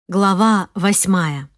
Глава 8.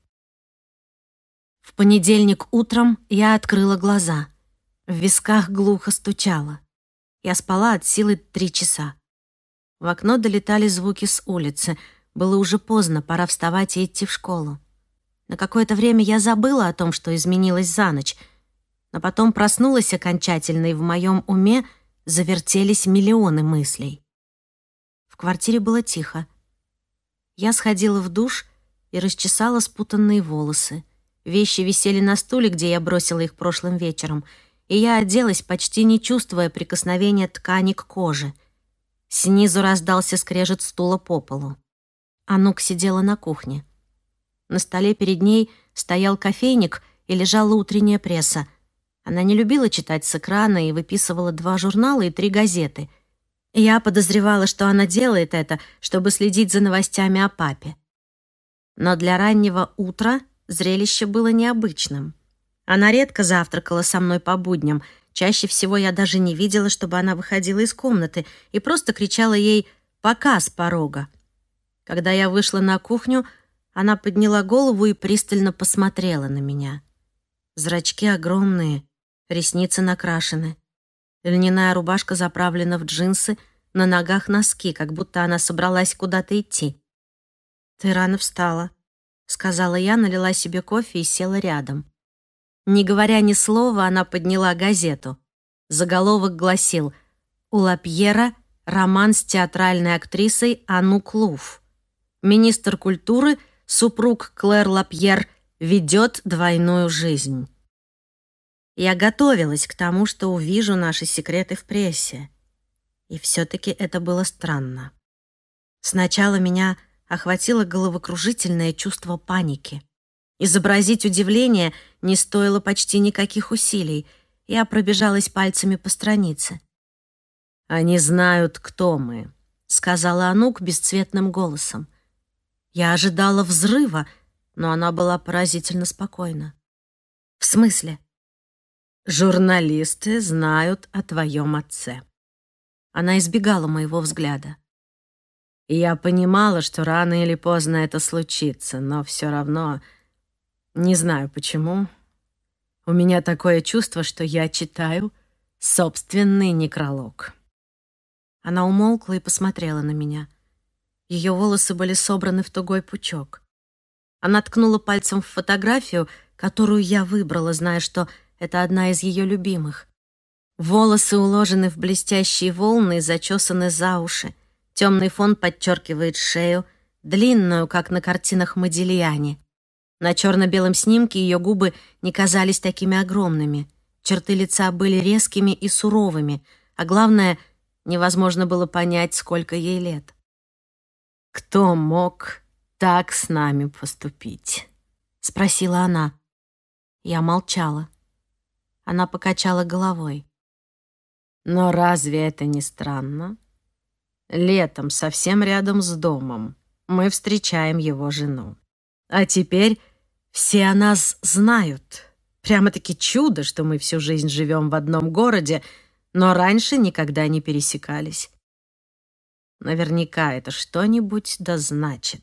В понедельник утром я открыла глаза. В висках глухо стучало. Я спала от силы 3 часа. В окно долетали звуки с улицы. Было уже поздно, пора вставать и идти в школу. На какое-то время я забыла о том, что изменилось за ночь, но потом проснулась окончательно, и в моем уме завертелись миллионы мыслей. В квартире было тихо. Я сходила в душ и расчесала спутанные волосы. Вещи висели на стуле, где я бросила их прошлым вечером, и я оделась, почти не чувствуя прикосновения ткани к коже. Снизу раздался скрежет стула по полу. Анук сидела на кухне. На столе перед ней стоял кофейник и лежала утренняя пресса. Она не любила читать с экрана и выписывала 2 журнала и 3 газеты. Я подозревала, что она делает это, чтобы следить за новостями о папе. Но для раннего утра зрелище было необычным. Она редко завтракала со мной по будням. Чаще всего я даже не видела, чтобы она выходила из комнаты, и просто кричала ей «пока» с порога. Когда я вышла на кухню, она подняла голову и пристально посмотрела на меня. Зрачки огромные, ресницы накрашены. Льняная рубашка заправлена в джинсы, на ногах носки, как будто она собралась куда-то идти. «Ты рано встала», — сказала я, налила себе кофе и села рядом. Не говоря ни слова, она подняла газету. Заголовок гласил: «У Лапьера роман с театральной актрисой Анук Луф. Министр культуры, супруг Клэр Лапьер, ведет двойную жизнь». Я готовилась к тому, что увижу наши секреты в прессе. И все-таки это было странно. Сначала меня охватило головокружительное чувство паники. Изобразить удивление не стоило почти никаких усилий. Я пробежалась пальцами по странице. «Они знают, кто мы», — сказала Анук бесцветным голосом. Я ожидала взрыва, но она была поразительно спокойна. «В смысле?» «Журналисты знают о твоем отце». Она избегала моего взгляда. И я понимала, что рано или поздно это случится, но все равно, не знаю почему, у меня такое чувство, что я читаю собственный некролог. Она умолкла и посмотрела на меня. Ее волосы были собраны в тугой пучок. Она ткнула пальцем в фотографию, которую я выбрала, зная, что это одна из ее любимых. Волосы уложены в блестящие волны и зачесаны за уши. Темный фон подчеркивает шею, длинную, как на картинах Модильяни. На черно-белом снимке ее губы не казались такими огромными. Черты лица были резкими и суровыми, а главное, невозможно было понять, сколько ей лет. «Кто мог так с нами поступить?» — спросила она. Я молчала. Она покачала головой. «Но разве это не странно? Летом, совсем рядом с домом, мы встречаем его жену. А теперь все о нас знают. Прямо-таки чудо, что мы всю жизнь живем в одном городе, но раньше никогда не пересекались. Наверняка это что-нибудь да значит».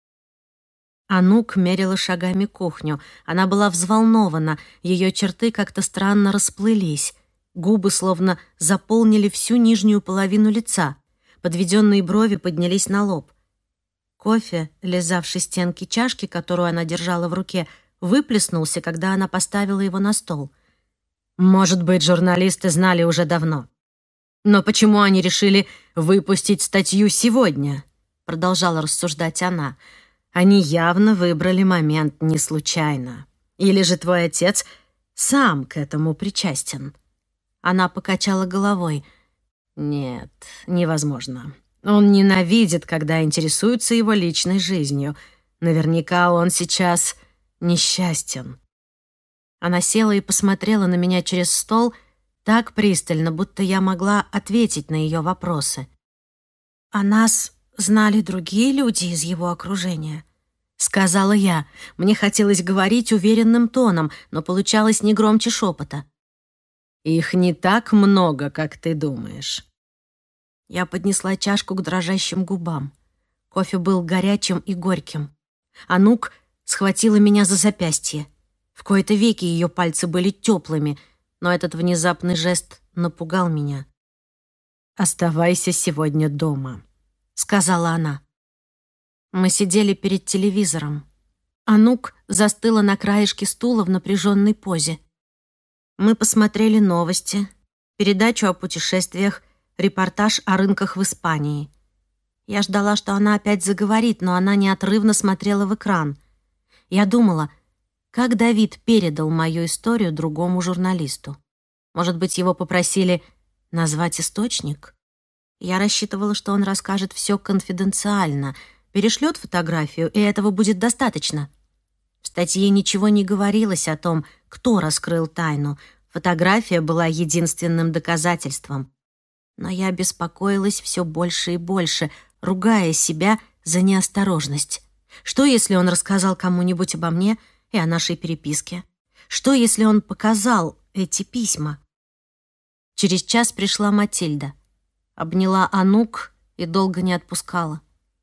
Анук мерила шагами кухню. Она была взволнована, ее черты как-то странно расплылись. Губы словно заполнили всю нижнюю половину лица. Подведенные брови поднялись на лоб. Кофе, лизавший стенки чашки, которую она держала в руке, выплеснулся, когда она поставила его на стол. Может быть, журналисты знали уже давно. Но почему они решили выпустить статью сегодня? Продолжала рассуждать она. Они явно выбрали момент не случайно. Или же твой отец сам к этому причастен? Она покачала головой. Нет, невозможно. Он ненавидит, когда интересуются его личной жизнью. Наверняка он сейчас несчастен. Она села и посмотрела на меня через стол так пристально, будто я могла ответить на ее вопросы. «О нас знали другие люди из его окружения?» — сказала я. Мне хотелось говорить уверенным тоном, но получалось не громче шепота. «Их не так много, как ты думаешь». Я поднесла чашку к дрожащим губам. Кофе был горячим и горьким. Анук схватила меня за запястье. В кои-то веки ее пальцы были теплыми, но этот внезапный жест напугал меня. «Оставайся сегодня дома», — сказала она. Мы сидели перед телевизором. Анук застыла на краешке стула в напряженной позе. Мы посмотрели новости, передачу о путешествиях, репортаж о рынках в Испании. Я ждала, что она опять заговорит, но она неотрывно смотрела в экран. Я думала, как Давид передал мою историю другому журналисту. Может быть, его попросили назвать источник? Я рассчитывала, что он расскажет все конфиденциально, перешлет фотографию, и этого будет достаточно. В статье ничего не говорилось о том, кто раскрыл тайну. Фотография была единственным доказательством. Но я беспокоилась все больше и больше, ругая себя за неосторожность. Что, если он рассказал кому-нибудь обо мне и о нашей переписке? Что, если он показал эти письма? Через час пришла Матильда. Обняла Анук и долго не отпускала.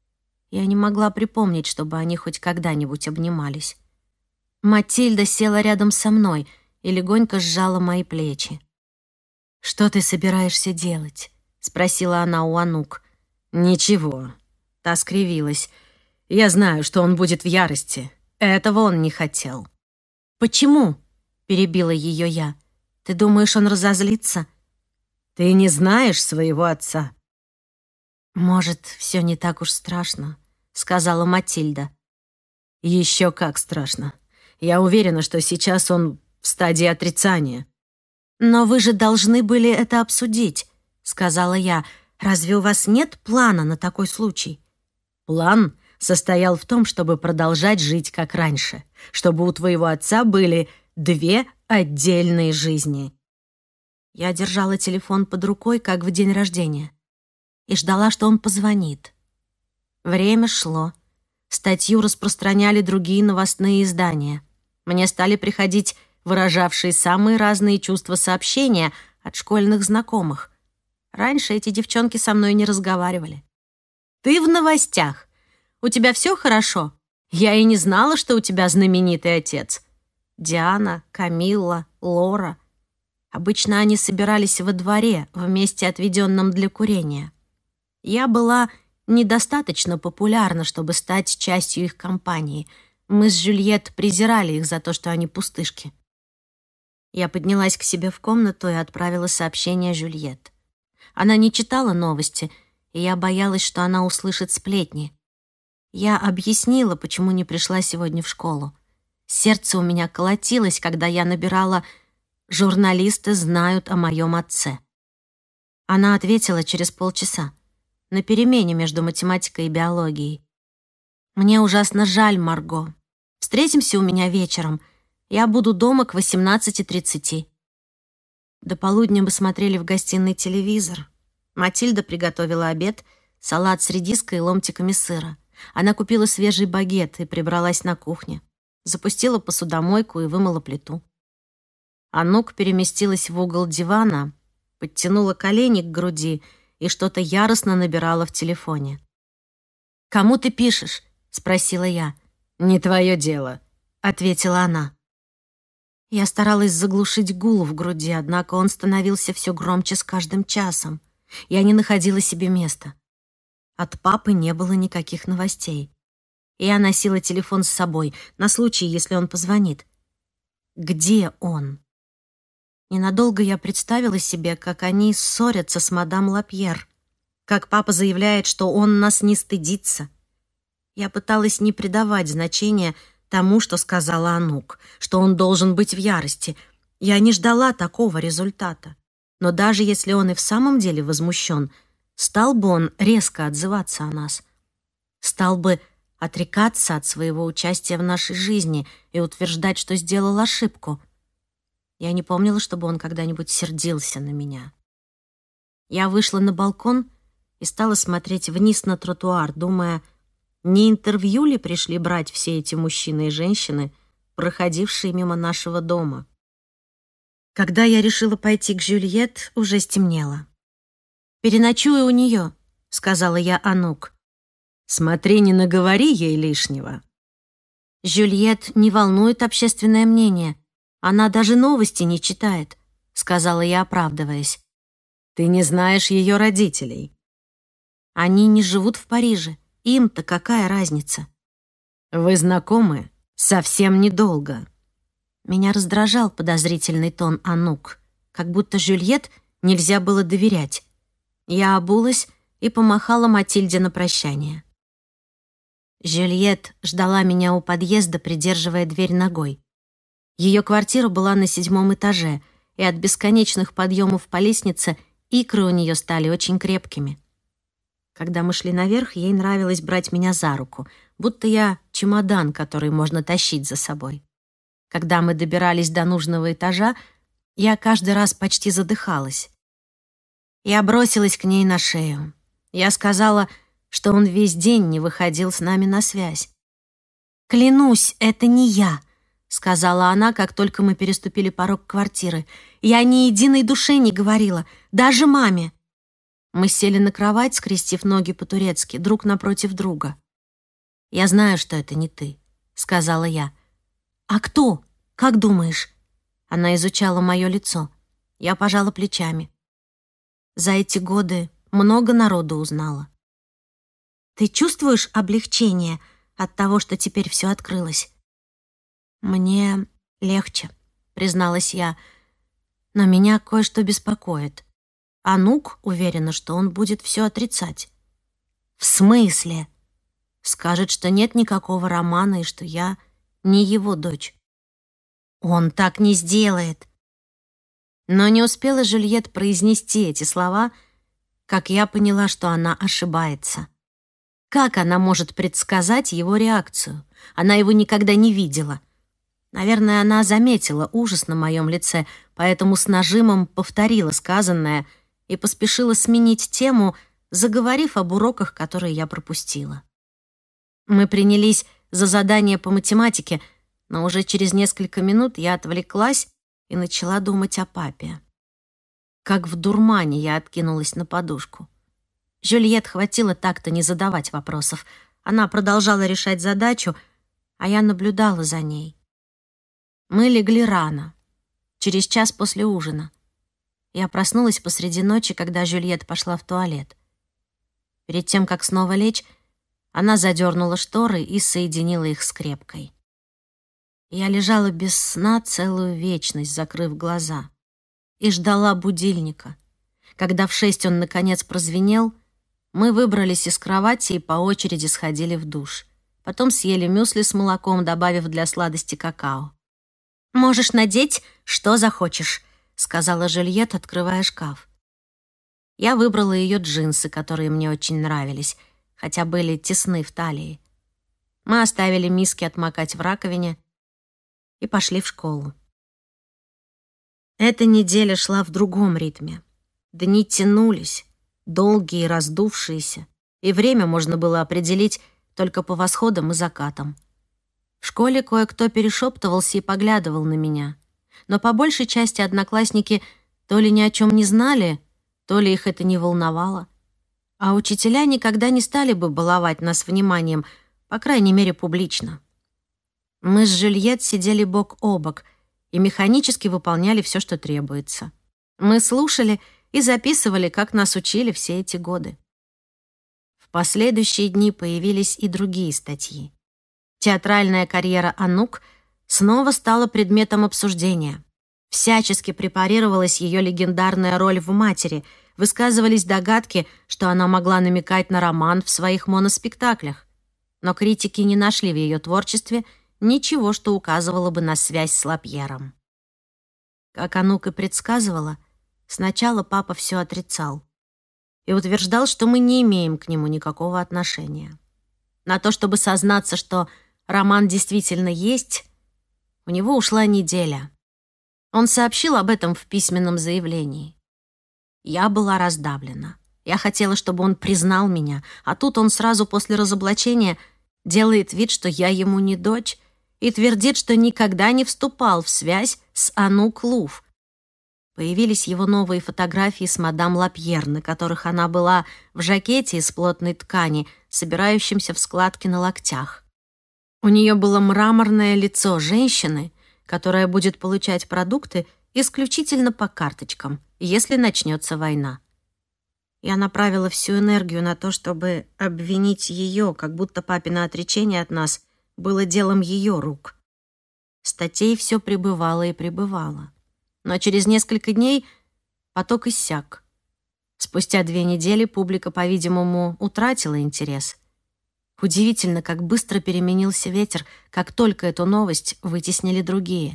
Я не могла припомнить, чтобы они хоть когда-нибудь обнимались. Матильда села рядом со мной и легонько сжала мои плечи. «Что ты собираешься делать?» — спросила она у Анук. «Ничего». Та скривилась. «Я знаю, что он будет в ярости. Этого он не хотел». «Почему?» — перебила ее я. «Ты думаешь, он разозлится?» «Ты не знаешь своего отца». «Может, все не так уж страшно», — сказала Матильда. «Еще как страшно. Я уверена, что сейчас он в стадии отрицания». «Но вы же должны были это обсудить», — сказала я. «Разве у вас нет плана на такой случай?» «План состоял в том, чтобы продолжать жить как раньше, чтобы у твоего отца были 2 отдельные жизни». Я держала телефон под рукой, как в день рождения, и ждала, что он позвонит. Время шло. Статью распространяли другие новостные издания. Мне стали приходить выражавшие самые разные чувства сообщения от школьных знакомых. Раньше эти девчонки со мной не разговаривали. «Ты в новостях. У тебя все хорошо? Я и не знала, что у тебя знаменитый отец». Диана, Камилла, Лора. Обычно они собирались во дворе, в месте, отведенном для курения. Я была недостаточно популярна, чтобы стать частью их компании. Мы с Жюльет презирали их за то, что они пустышки. Я поднялась к себе в комнату и отправила сообщение Жюльет. Она не читала новости, и я боялась, что она услышит сплетни. Я объяснила, почему не пришла сегодня в школу. Сердце у меня колотилось, когда я набирала «Журналисты знают о моем отце». Она ответила через полчаса, на перемене между математикой и биологией. «Мне ужасно жаль, Марго. Встретимся у меня вечером. Я буду дома к 18:30». До полудня мы смотрели в гостиной телевизор. Матильда приготовила обед, салат с редиской и ломтиками сыра. Она купила свежий багет и прибралась на кухне. Запустила посудомойку и вымыла плиту. Анук переместилась в угол дивана, подтянула колени к груди и что-то яростно набирала в телефоне. «Кому ты пишешь?» — спросила я. «Не твое дело», — ответила она. Я старалась заглушить гул в груди, однако он становился все громче с каждым часом. Я не находила себе места. От папы не было никаких новостей. Я носила телефон с собой на случай, если он позвонит. Где он? Ненадолго я представила себе, как они ссорятся с мадам Лапьер, как папа заявляет, что он нас не стыдится. Я пыталась не придавать значения тому, что сказала Анук, что он должен быть в ярости. Я не ждала такого результата. Но даже если он и в самом деле возмущен, стал бы он резко отзываться о нас? Стал бы отрекаться от своего участия в нашей жизни и утверждать, что сделал ошибку? Я не помнила, чтобы он когда-нибудь сердился на меня. Я вышла на балкон и стала смотреть вниз на тротуар, думая, не интервью ли пришли брать все эти мужчины и женщины, проходившие мимо нашего дома. Когда я решила пойти к Жюльет, уже стемнело. «Переночую у нее», — сказала я Анук. «Смотри, не наговори ей лишнего». «Жюльет не волнует общественное мнение. Она даже новости не читает», — сказала я, оправдываясь. «Ты не знаешь ее родителей». «Они не живут в Париже. Им-то какая разница?» «Вы знакомы совсем недолго». Меня раздражал подозрительный тон Анук, как будто Жюльет нельзя было доверять. Я обулась и помахала Матильде на прощание. Жюльет ждала меня у подъезда, придерживая дверь ногой. Ее квартира была на 7-м этаже, и от бесконечных подъемов по лестнице икры у нее стали очень крепкими. Когда мы шли наверх, ей нравилось брать меня за руку, будто я чемодан, который можно тащить за собой. Когда мы добирались до нужного этажа, я каждый раз почти задыхалась. Я бросилась к ней на шею. Я сказала, что он весь день не выходил с нами на связь. «Клянусь, это не я», — сказала она, как только мы переступили порог квартиры. «Я ни единой душе не говорила, даже маме». Мы сели на кровать, скрестив ноги по-турецки, друг напротив друга. «Я знаю, что это не ты», — сказала я. «А кто? Как думаешь?» Она изучала мое лицо. Я пожала плечами. За эти годы много народу узнала. «Ты чувствуешь облегчение от того, что теперь все открылось?» «Мне легче», — призналась я, «но меня кое-что беспокоит. Анук уверена, что он будет все отрицать». «В смысле?» «Скажет, что нет никакого романа и что я не его дочь». «Он так не сделает». Но не успела Жюльет произнести эти слова, как я поняла, что она ошибается. Как она может предсказать его реакцию? Она его никогда не видела. Наверное, она заметила ужас на моем лице, поэтому с нажимом повторила сказанное и поспешила сменить тему, заговорив об уроках, которые я пропустила. Мы принялись за задание по математике, но уже через несколько минут я отвлеклась и начала думать о папе. Как в дурмане я откинулась на подушку. Жюльет хватило так-то не задавать вопросов. Она продолжала решать задачу, а я наблюдала за ней. Мы легли рано, через час после ужина. Я проснулась посреди ночи, когда Жюльет пошла в туалет. Перед тем, как снова лечь, она задернула шторы и соединила их скрепкой. Я лежала без сна целую вечность, закрыв глаза, и ждала будильника. Когда в 6 он, наконец, прозвенел, мы выбрались из кровати и по очереди сходили в душ. Потом съели мюсли с молоком, добавив для сладости какао. «Можешь надеть, что захочешь», — сказала Жюльет, открывая шкаф. Я выбрала ее джинсы, которые мне очень нравились, хотя были тесны в талии. Мы оставили миски отмокать в раковине и пошли в школу. Эта неделя шла в другом ритме. Дни тянулись, долгие и раздувшиеся, и время можно было определить только по восходам и закатам. В школе кое-кто перешептывался и поглядывал на меня, но по большей части одноклассники то ли ни о чем не знали, то ли их это не волновало, а учителя никогда не стали бы баловать нас вниманием, по крайней мере, публично. Мы с Жюльет сидели бок о бок и механически выполняли все, что требуется. Мы слушали и записывали, как нас учили все эти годы. В последующие дни появились и другие статьи. Театральная карьера Анук снова стала предметом обсуждения. Всячески препарировалась ее легендарная роль в «Матери», высказывались догадки, что она могла намекать на роман в своих моноспектаклях. Но критики не нашли в ее творчестве ничего, что указывало бы на связь с Лапьером. Как Анук и предсказывала, сначала папа все отрицал и утверждал, что мы не имеем к нему никакого отношения. На то, чтобы сознаться, что роман действительно есть, у него ушла неделя. Он сообщил об этом в письменном заявлении. Я была раздавлена. Я хотела, чтобы он признал меня, а тут он сразу после разоблачения делает вид, что я ему не дочь, и твердит, что никогда не вступал в связь с Анук Луф. Появились его новые фотографии с мадам Лапьер, на которых она была в жакете из плотной ткани, собирающемся в складки на локтях. У нее было мраморное лицо женщины, которая будет получать продукты исключительно по карточкам, если начнется война. Я направила всю энергию на то, чтобы обвинить ее, как будто папино отречение от нас было делом ее рук. Статей все прибывало и прибывало. Но через несколько дней поток иссяк. Спустя 2 недели публика, по-видимому, утратила интерес. Удивительно, как быстро переменился ветер, как только эту новость вытеснили другие.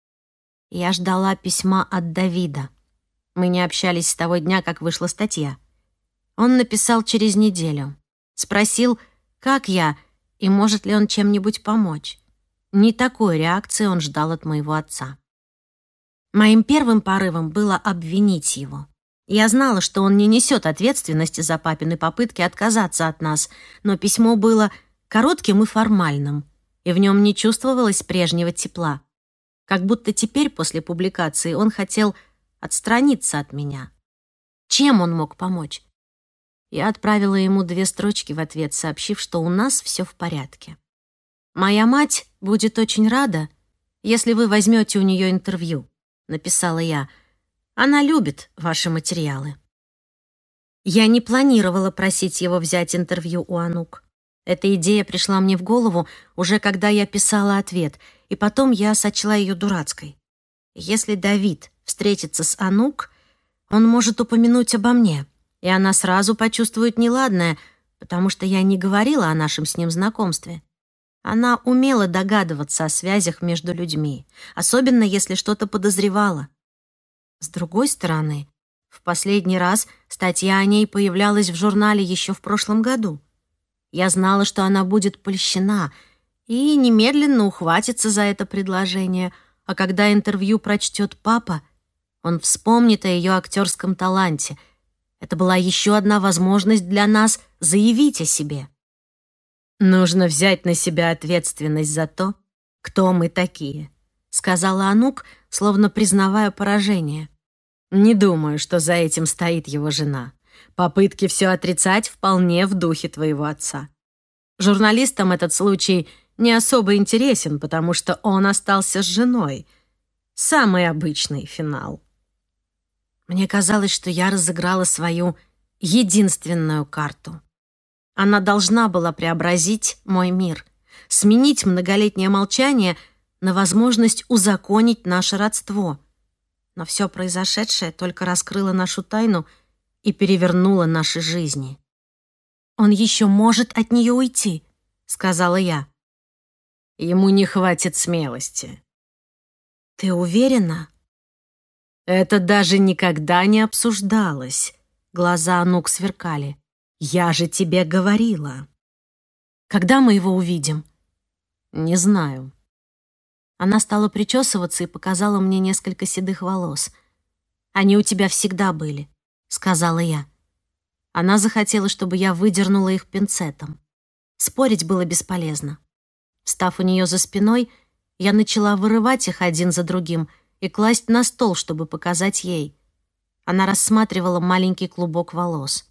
Я ждала письма от Давида. Мы не общались с того дня, как вышла статья. Он написал через неделю. Спросил, как я и может ли он чем-нибудь помочь. Не такой реакции он ждал от моего отца. Моим первым порывом было обвинить его. Я знала, что он не несет ответственности за папины попытки отказаться от нас, но письмо было коротким и формальным, и в нем не чувствовалось прежнего тепла. Как будто теперь, после публикации, он хотел отстраниться от меня. Чем он мог помочь? Я отправила ему 2 строчки в ответ, сообщив, что у нас все в порядке. «Моя мать будет очень рада, если вы возьмете у нее интервью», — написала я. «Она любит ваши материалы». Я не планировала просить его взять интервью у Анук. Эта идея пришла мне в голову уже когда я писала ответ, и потом я сочла ее дурацкой. Если Давид встретится с Анук, он может упомянуть обо мне, и она сразу почувствует неладное, потому что я не говорила о нашем с ним знакомстве. Она умела догадываться о связях между людьми, особенно если что-то подозревала. С другой стороны, в последний раз статья о ней появлялась в журнале еще в прошлом году. Я знала, что она будет польщена и немедленно ухватится за это предложение, а когда интервью прочтет папа, он вспомнит о ее актерском таланте. Это была еще одна возможность для нас заявить о себе. «Нужно взять на себя ответственность за то, кто мы такие», — сказала Анук, словно признавая поражение. «Не думаю, что за этим стоит его жена. Попытки все отрицать вполне в духе твоего отца. Журналистам этот случай не особо интересен, потому что он остался с женой. Самый обычный финал». Мне казалось, что я разыграла свою единственную карту. Она должна была преобразить мой мир, сменить многолетнее молчание на возможность узаконить наше родство. Но все произошедшее только раскрыло нашу тайну и перевернуло наши жизни. «Он еще может от нее уйти», — сказала я. «Ему не хватит смелости». «Ты уверена?» «Это даже никогда не обсуждалось», — глаза Анук сверкали. «Я же тебе говорила». «Когда мы его увидим?» «Не знаю». Она стала причесываться и показала мне несколько седых волос. «Они у тебя всегда были», — сказала я. Она захотела, чтобы я выдернула их пинцетом. Спорить было бесполезно. Встав у нее за спиной, я начала вырывать их один за другим и класть на стол, чтобы показать ей. Она рассматривала маленький клубок волос.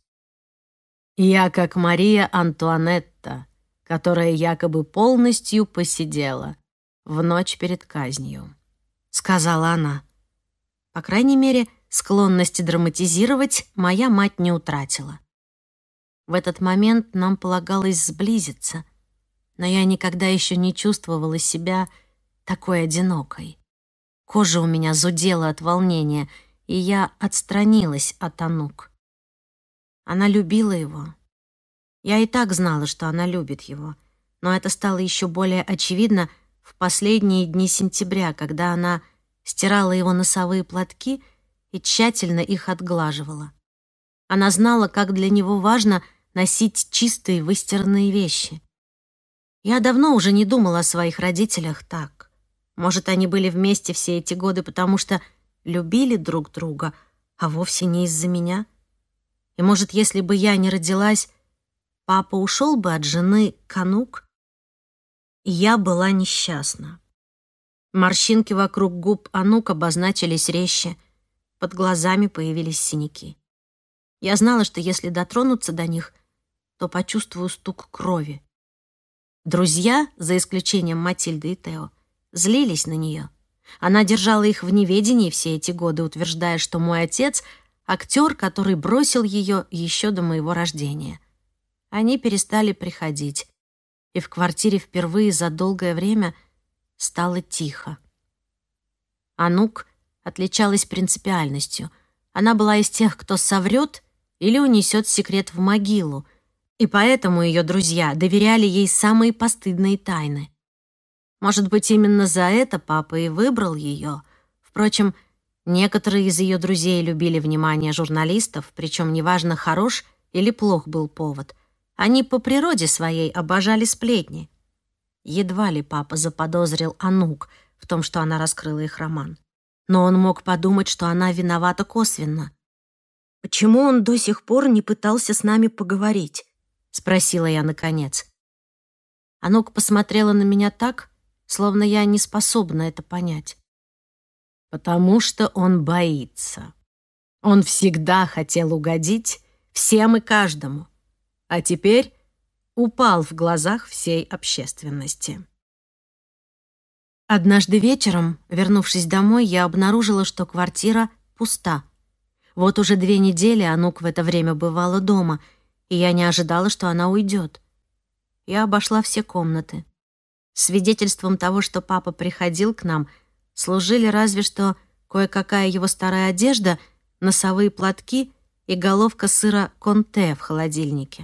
«Я как Мария Антуанетта, которая якобы полностью посидела в ночь перед казнью», — сказала она. По крайней мере, склонности драматизировать моя мать не утратила. В этот момент нам полагалось сблизиться, но я никогда еще не чувствовала себя такой одинокой. Кожа у меня зудела от волнения, и я отстранилась от Анук. Она любила его. Я и так знала, что она любит его, но это стало еще более очевидно в последние дни сентября, когда она стирала его носовые платки и тщательно их отглаживала. Она знала, как для него важно носить чистые выстиранные вещи. Я давно уже не думала о своих родителях так. Может, они были вместе все эти годы, потому что любили друг друга, а вовсе не из-за меня. И, может, если бы я не родилась, папа ушел бы от жены к Анук, и я была несчастна. Морщинки вокруг губ Анук обозначились резче, под глазами появились синяки. Я знала, что если дотронуться до них, то почувствую стук крови. Друзья, за исключением Матильды и Тео, злились на нее. Она держала их в неведении все эти годы, утверждая, что мой отец — актер, который бросил ее еще до моего рождения. Они перестали приходить, и в квартире впервые за долгое время стало тихо. Анук отличалась принципиальностью. Она была из тех, кто соврет или унесет секрет в могилу, и поэтому ее друзья доверяли ей самые постыдные тайны. Может быть, именно за это папа и выбрал ее. Впрочем, некоторые из ее друзей любили внимание журналистов, причем неважно, хорош или плох был повод. Они по природе своей обожали сплетни. Едва ли папа заподозрил Анук в том, что она раскрыла их роман. Но он мог подумать, что она виновата косвенно. «Почему он до сих пор не пытался с нами поговорить?» — спросила я наконец. Анук посмотрела на меня так, словно я не способна это понять. «Потому что он боится. Он всегда хотел угодить всем и каждому, а теперь упал в глазах всей общественности». Однажды вечером, вернувшись домой, я обнаружила, что квартира пуста. Вот уже 2 недели Анук в это время бывала дома, и я не ожидала, что она уйдет. Я обошла все комнаты. Свидетельством того, что папа приходил к нам, служили разве что кое-какая его старая одежда, носовые платки и головка сыра конте в холодильнике.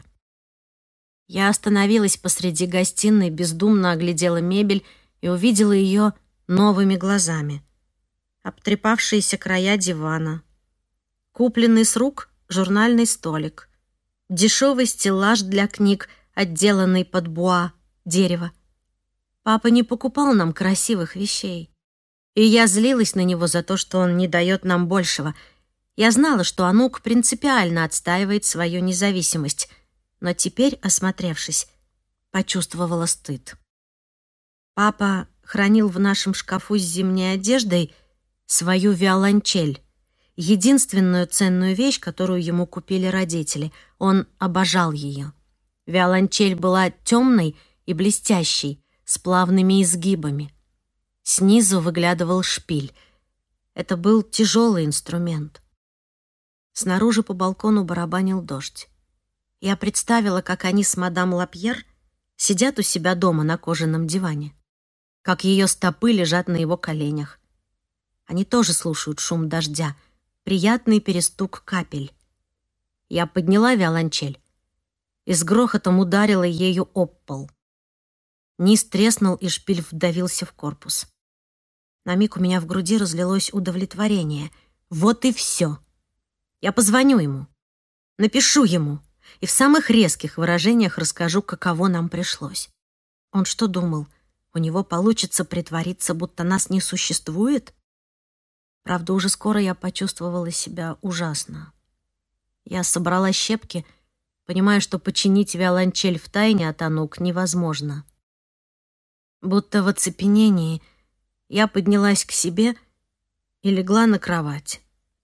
Я остановилась посреди гостиной, бездумно оглядела мебель и увидела ее новыми глазами. Обтрепавшиеся края дивана, купленный с рук журнальный столик, дешевый стеллаж для книг, отделанный под буа, дерево. Папа не покупал нам красивых вещей, и я злилась на него за то, что он не дает нам большего. Я знала, что Анук принципиально отстаивает свою независимость, но теперь, осмотревшись, почувствовала стыд. Папа хранил в нашем шкафу с зимней одеждой свою виолончель, единственную ценную вещь, которую ему купили родители. Он обожал ее. Виолончель была темной и блестящей, с плавными изгибами. Снизу выглядывал шпиль. Это был тяжелый инструмент. Снаружи по балкону барабанил дождь. Я представила, как они с мадам Лапьер сидят у себя дома на кожаном диване, как ее стопы лежат на его коленях. Они тоже слушают шум дождя, приятный перестук капель. Я подняла виолончель и с грохотом ударила ею об пол. Низ треснул, и шпиль вдавился в корпус. На миг у меня в груди разлилось удовлетворение. Вот и все. Я позвоню ему, напишу ему и в самых резких выражениях расскажу, каково нам пришлось. Он что думал, у него получится притвориться, будто нас не существует? Правда, уже скоро я почувствовала себя ужасно. Я собрала щепки, понимая, что починить виолончель втайне от Анук невозможно. Будто в оцепенении я поднялась к себе и легла на кровать.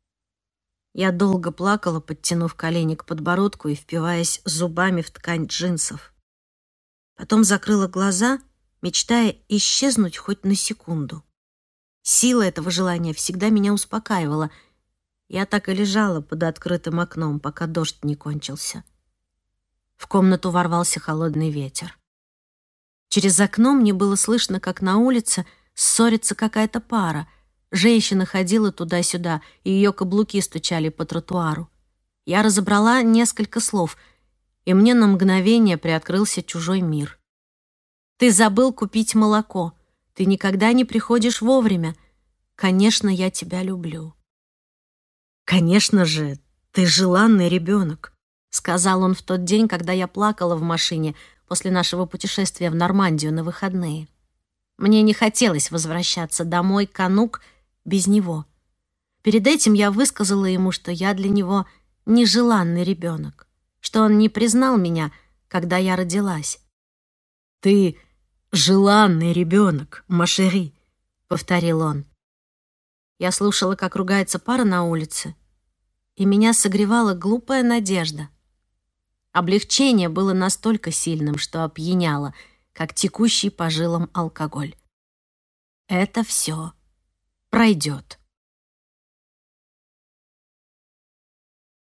Я долго плакала, подтянув колени к подбородку и впиваясь зубами в ткань джинсов. Потом закрыла глаза, мечтая исчезнуть хоть на секунду. Сила этого желания всегда меня успокаивала. Я так и лежала под открытым окном, пока дождь не кончился. В комнату ворвался холодный ветер. Через окно мне было слышно, как на улице ссорится какая-то пара. Женщина ходила туда-сюда, и ее каблуки стучали по тротуару. Я разобрала несколько слов, и мне на мгновение приоткрылся чужой мир. «Ты забыл купить молоко. Ты никогда не приходишь вовремя. Конечно, я тебя люблю». «Конечно же, ты желанный ребенок», — сказал он в тот день, когда я плакала в машине после нашего путешествия в Нормандию на выходные. Мне не хотелось возвращаться домой к Анук без него. Перед этим я высказала ему, что я для него нежеланный ребенок, что он не признал меня, когда я родилась. «Ты желанный ребенок, машери», — повторил он. Я слушала, как ругается пара на улице, и меня согревала глупая надежда. Облегчение было настолько сильным, что опьяняло. как текущий по жилам алкоголь. Это все пройдет.